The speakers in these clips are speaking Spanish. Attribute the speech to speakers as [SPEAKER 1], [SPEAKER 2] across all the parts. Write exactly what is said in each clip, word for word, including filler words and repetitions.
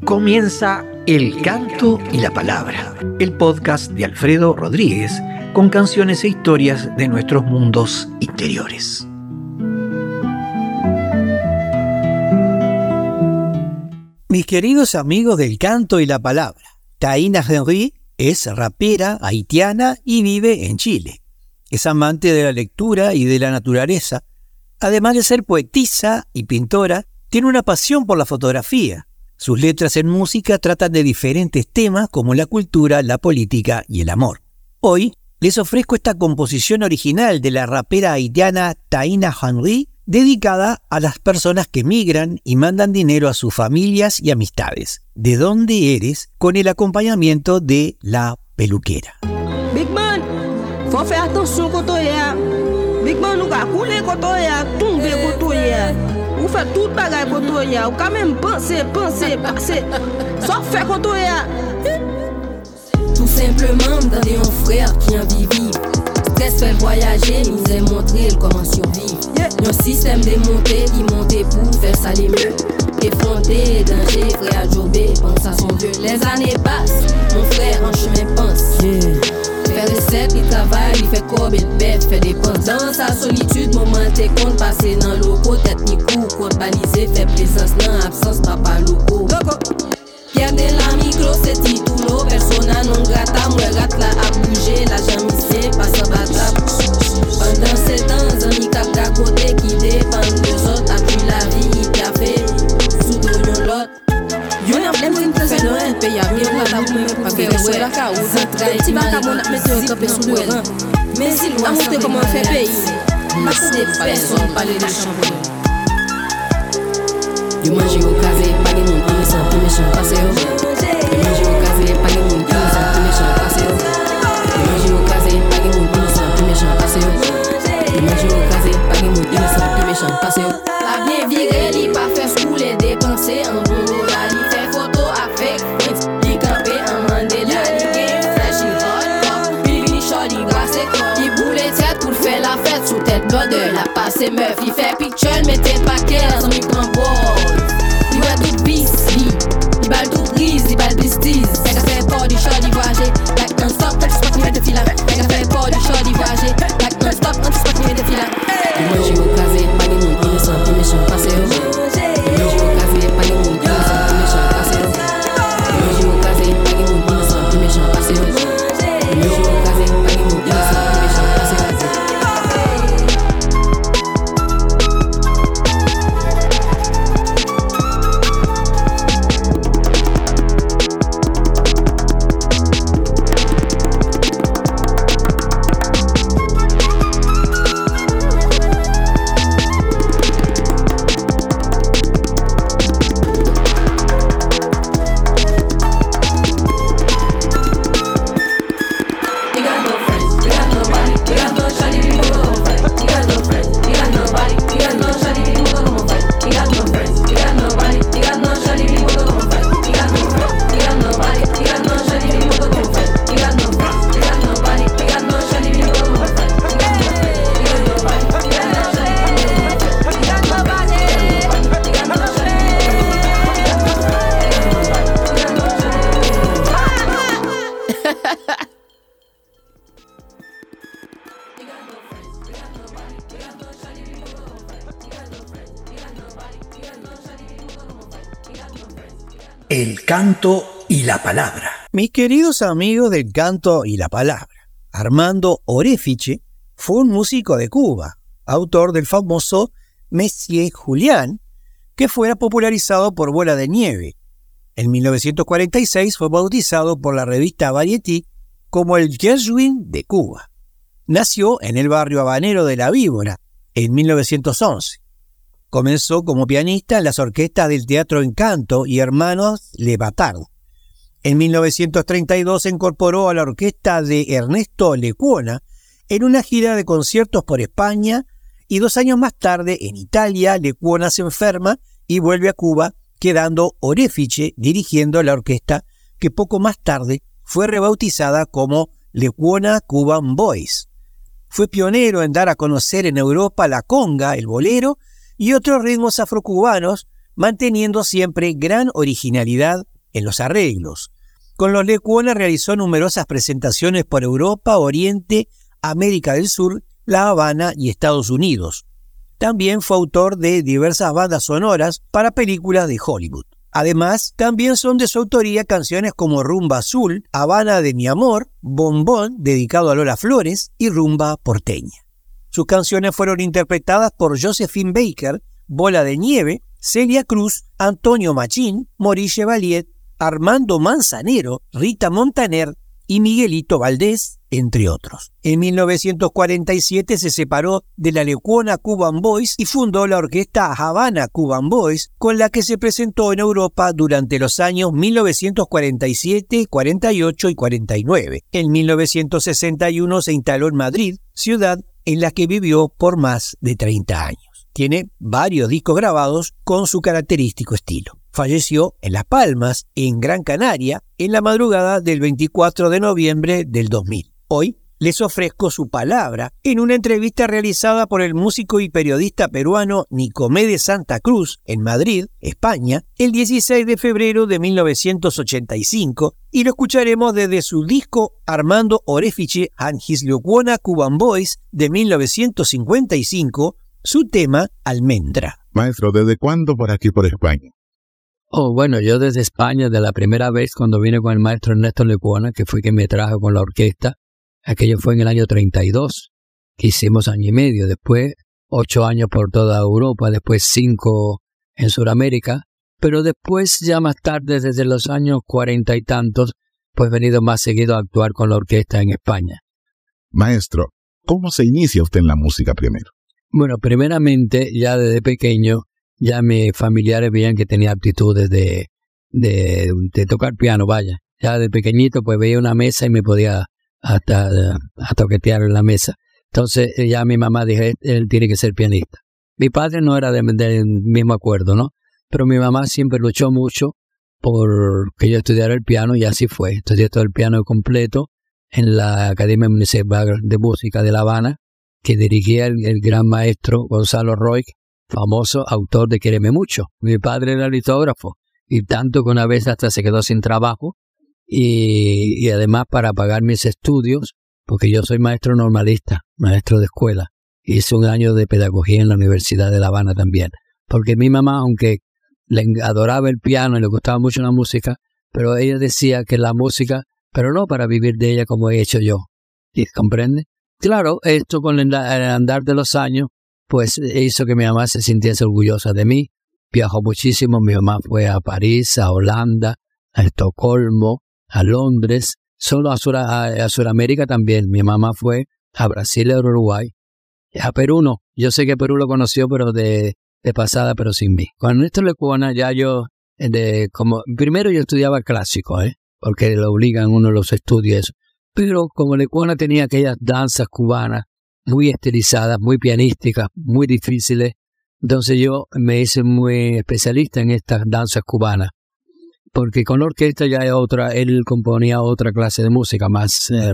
[SPEAKER 1] Comienza El Canto y la Palabra, el podcast de Alfredo Rodríguez con canciones e historias de nuestros mundos interiores. Mis queridos amigos del Canto y la Palabra, Taina Henry es rapera haitiana y vive en Chile. Es amante de la lectura y de la naturaleza. Además de ser poetisa y pintora, tiene una pasión por la fotografía. Sus letras en música tratan de diferentes temas como la cultura, la política y el amor. Hoy les ofrezco esta composición original de la rapera haitiana Taina Henry, dedicada a las personas que migran y mandan dinero a sus familias y amistades. ¿De dónde eres? Con el acompañamiento de La Peluquera.
[SPEAKER 2] Big man, faut faire attention quand on est. Big man, nous va couler quand on est, tomber quand on est. Ou fait tout bagay quand on est. Ou quand même penser, penser, penser. Sauf faire quand on est.
[SPEAKER 3] Tout simplement, m'dandé un frère qui en vit vivre. Stress fait voyager, misère montrer comment survivre. Yon système démonté, qui monté pour faire ça les mieux. Effronté, danger, frère Jobé, pense à son Dieu. Les années passent, mon frère en chemin pense. Yeah. Fait recette, il travaille, il fait corbe, il bête, fait dépenses. Dans sa solitude, moment t'es compte, passer dans l'eau, tête ni coup, compte balisé, fait présence, non absence, papa loco. Pierre de la micro, c'est titulo, persona non grata, moi rate la a bougé, la jamissé, passe en batable. Pendant sept ans, un mi-cap d'à côté qui dépend des autres, appuie la vie, il t'a fait, sous yon l'autre.
[SPEAKER 2] Yon a flemme une place dans un pays, bien la taboue, pas que c'est la caou, petit vagabond a mis un copé sous le rang. Mais s'il a montré comment faire pays, laissez personne parler de champion.
[SPEAKER 3] Yo mange au casé, pas de monde qui me sent plus méchant, passez au. Yo mange au casé, pas de monde qui me sent plus méchant, passez au. Yo mange au casé, pas de monde qui me sent plus méchant, passez au. Yo mange au casé, pas de monde qui me sent plus méchant, passez au. La bien virée, li pas fait scouler, dépenser en bon dollar, li fait photo avec, li campé en Mandela, li game fresh, li hot, li vini short, li brassé, li boule tête pour faire la fête sous tête d'odeur, la passe meuf, il fait picture, mettez paquet, en mi prend bord. Il va tout bis, il va tout grise, il va blistiz. Y'a qu'à faire port du short, il voyager, like non-stop, quand tu spots, il met de fila. Y'a qu'à faire port du short, il voyager, like non-stop, quand tu spots, il met de fila. Il mange au casé, pas de monde qui me sent plus méchant, passez au. Il mange au casé, pas de monde qui me sent plus méchant, passez au. Il mange au casé, pas de monde qui me sent plus méchant, passez au. Il mange au casé, pas de monde qui me sent plus méchant, passez au.
[SPEAKER 1] El Canto y la Palabra. Mis queridos amigos del Canto y la Palabra, Armando Orefiche fue un músico de Cuba, autor del famoso Monsieur Julián, que fuera popularizado por Bola de Nieve. En mil novecientos cuarenta y seis fue bautizado por la revista Variety como el Gershwin de Cuba. Nació en el barrio habanero de La Víbora en mil novecientos once. Comenzó como pianista en las orquestas del Teatro Encanto y Hermanos Le Batard. En mil novecientos treinta y dos se incorporó a la orquesta de Ernesto Lecuona en una gira de conciertos por España y dos años más tarde en Italia Lecuona se enferma y vuelve a Cuba, quedando Orefiche dirigiendo la orquesta que poco más tarde fue rebautizada como Lecuona Cuban Boys. Fue pionero en dar a conocer en Europa la conga, el bolero y otros ritmos afrocubanos, manteniendo siempre gran originalidad en los arreglos. Con los Lecuona realizó numerosas presentaciones por Europa, Oriente, América del Sur, La Habana y Estados Unidos. También fue autor de diversas bandas sonoras para películas de Hollywood. Además, también son de su autoría canciones como Rumba Azul, Habana de mi amor, Bombón, dedicado a Lola Flores, y Rumba Porteña. Sus canciones fueron interpretadas por Josephine Baker, Bola de Nieve, Celia Cruz, Antonio Machín, Maurice Chevalier, Armando Manzanero, Rita Montaner y Miguelito Valdés, entre otros. En mil novecientos cuarenta y siete se separó de la Lecuona Cuban Boys y fundó la orquesta Havana Cuban Boys, con la que se presentó en Europa durante los años mil novecientos cuarenta y siete, cuarenta y ocho y cuarenta y nueve. En mil novecientos sesenta y uno se instaló en Madrid, ciudad en la que vivió por más de treinta años. Tiene varios discos grabados con su característico estilo. Falleció en Las Palmas, en Gran Canaria, en la madrugada del veinticuatro de noviembre del dos mil. Hoy les ofrezco su palabra en una entrevista realizada por el músico y periodista peruano Nicomedes Santa Cruz en Madrid, España, el dieciséis de febrero de mil novecientos ochenta y cinco, y lo escucharemos desde su disco Armando Orefice and His Lecuona Cuban Boys de mil novecientos cincuenta y cinco, su tema Almendra.
[SPEAKER 4] Maestro, ¿desde cuándo por aquí por España?
[SPEAKER 5] Oh, bueno, yo desde España, de la primera vez cuando vine con el maestro Ernesto Lecuona, que fue quien me trajo con la orquesta, aquello fue en el año treinta y dos, que hicimos año y medio, después ocho años por toda Europa, después cinco en Sudamérica, pero después ya más tarde, desde los años cuarenta y tantos, pues he venido más seguido a actuar con la orquesta en España.
[SPEAKER 4] Maestro, ¿cómo se inicia usted en la música primero?
[SPEAKER 5] Bueno, primeramente, ya desde pequeño, ya mis familiares veían que tenía aptitudes de, de, de tocar piano, vaya. Ya de pequeñito pues veía una mesa y me podía hasta a toquetear en la mesa. Entonces ya mi mamá dijo, él tiene que ser pianista. Mi padre no era del de mismo acuerdo, ¿no? Pero mi mamá siempre luchó mucho por que yo estudiara el piano y así fue. Estudié todo el piano completo en la Academia Municipal de Música de La Habana, que dirigía el, el gran maestro Gonzalo Roig, famoso autor de Quéreme Mucho. Mi padre era litógrafo y tanto que una vez hasta se quedó sin trabajo y, y además para pagar mis estudios, porque yo soy maestro normalista, maestro de escuela. Hice un año de pedagogía en la Universidad de La Habana también, porque mi mamá, aunque le adoraba el piano y le gustaba mucho la música, pero ella decía que la música, pero no para vivir de ella como he hecho yo. ¿Sí? ¿Comprende? Claro, esto con el andar de los años pues hizo que mi mamá se sintiese orgullosa de mí. Viajó muchísimo, mi mamá fue a París, a Holanda, a Estocolmo, a Londres, solo a, Sur, a, a Sudamérica también. Mi mamá fue a Brasil y a Uruguay. A Perú no, yo sé que Perú lo conoció, pero de, de pasada, pero sin mí. Con Ernesto Lecuona ya yo, de, como primero yo estudiaba clásico, ¿eh? Porque lo obligan uno los estudios, pero como Lecuona tenía aquellas danzas cubanas, muy estilizadas, muy pianísticas, muy difíciles. Entonces yo me hice muy especialista en estas danzas cubanas, porque con la orquesta ya hay otra, él componía otra clase de música más, eh,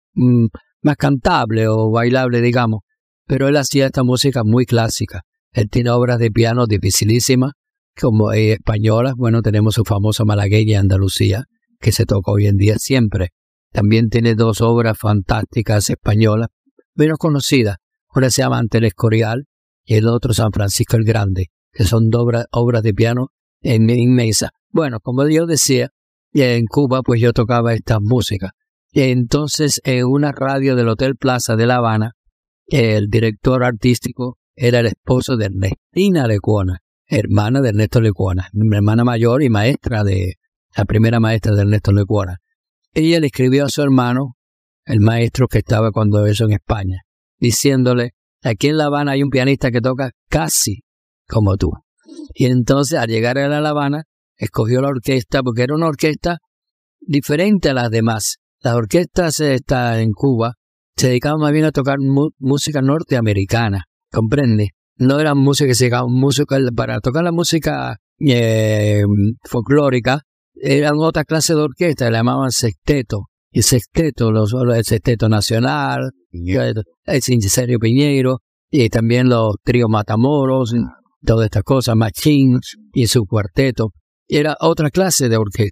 [SPEAKER 5] más cantable o bailable, digamos, pero él hacía esta música muy clásica. Él tiene obras de piano dificilísimas, como eh, españolas. Bueno, tenemos su famosa Malagueña Andalucía, que se toca hoy en día siempre. También tiene dos obras fantásticas españolas, menos conocidas. Una se llama Ante el Escorial y el otro San Francisco el Grande, que son dos obras, obras de piano inmensas. Bueno, como yo decía, en Cuba pues yo tocaba estas músicas. Y entonces en una radio del Hotel Plaza de La Habana, el director artístico era el esposo de Ernestina Lecuona, hermana de Ernesto Lecuona, mi hermana mayor y maestra de, la primera maestra de Ernesto Lecuona. Ella le escribió a su hermano, el maestro que estaba cuando eso en España, diciéndole, aquí en La Habana hay un pianista que toca casi como tú. Y entonces al llegar a La Habana, escogió la orquesta, porque era una orquesta diferente a las demás. Las orquestas está en Cuba se dedicaban más bien a tocar mu- música norteamericana, ¿comprende? No eran música que se dedicaban música para tocar la música eh, folclórica, eran otra clase de orquesta, le llamaban sexteto. Y sexteto, los, el sexteto nacional, el, el Sincerio Piñeiro, y también los tríos Matamoros, todas estas cosas, Machín y su cuarteto. Era otra clase de orquesta.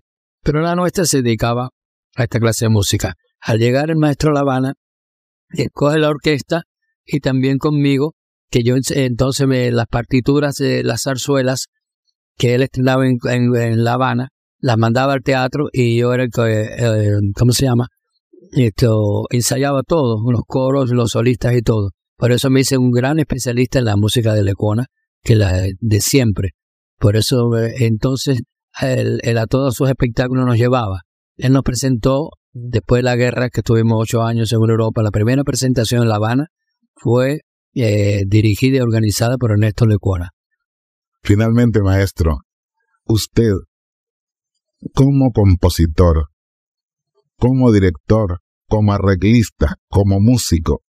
[SPEAKER 5] Pero la nuestra se dedicaba a esta clase de música. Al llegar el maestro a La Habana, escoge la orquesta y también conmigo, que yo entonces me, las partituras de las zarzuelas que él estrenaba en, en, en La Habana, las mandaba al teatro y yo era el que, eh, ¿cómo se llama? Esto, ensayaba todo, los coros, los solistas y todo. Por eso me hice un gran especialista en la música de Lecuona, que la de siempre. Por eso eh, entonces él, él a todos sus espectáculos nos llevaba. Él nos presentó, después de la guerra, que estuvimos ocho años en Europa, la primera presentación en La Habana fue eh, dirigida y organizada por Ernesto Lecuona.
[SPEAKER 4] Finalmente, maestro, usted, como compositor, como director, como arreglista, como músico,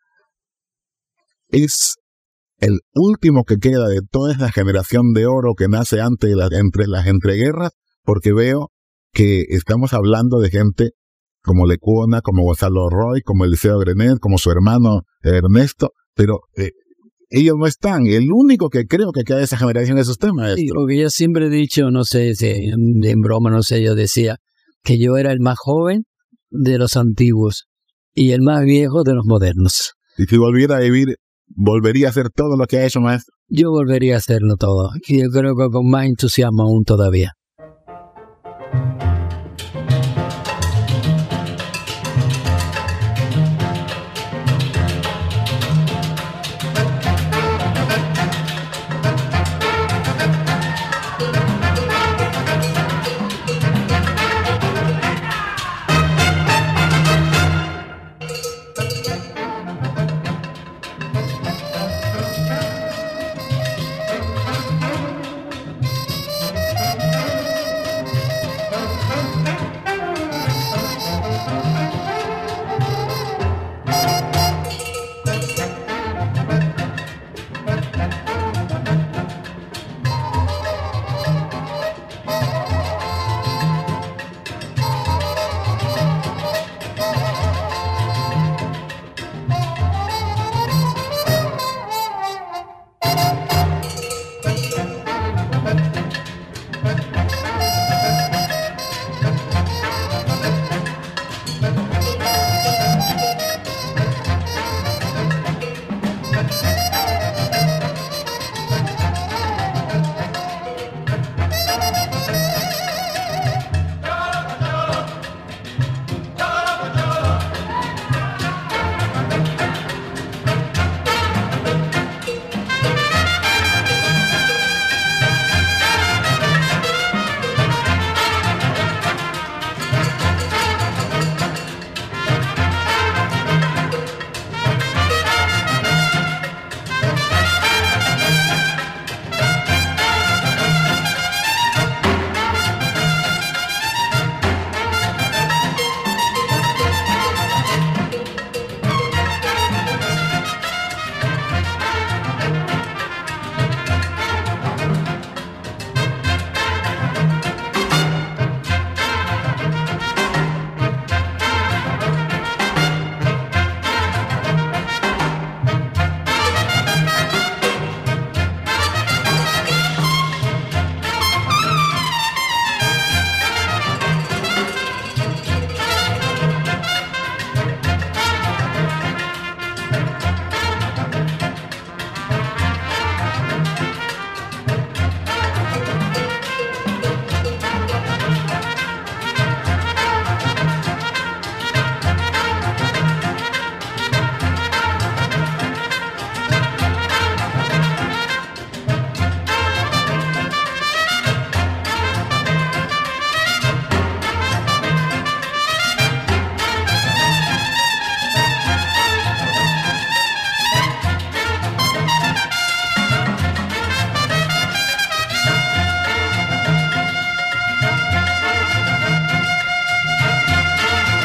[SPEAKER 4] es el último que queda de toda esa generación de oro que nace antes de la, entre las entreguerras, porque veo que estamos hablando de gente como Lecuona, como Gonzalo Roy, como Eliseo Grenet, como su hermano Ernesto, pero eh, ellos no están. El único que creo que queda de esa generación es usted, maestro.
[SPEAKER 5] Sí, lo que yo siempre he dicho, no sé si en broma, no sé, yo decía que yo era el más joven de los antiguos y el más viejo de los modernos.
[SPEAKER 4] Y si volviera a vivir, ¿volvería a hacer todo lo que ha hecho, maestro?
[SPEAKER 5] Yo volvería a hacerlo todo, y yo creo que con más entusiasmo aún todavía.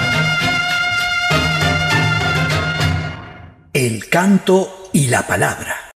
[SPEAKER 1] El canto y la palabra.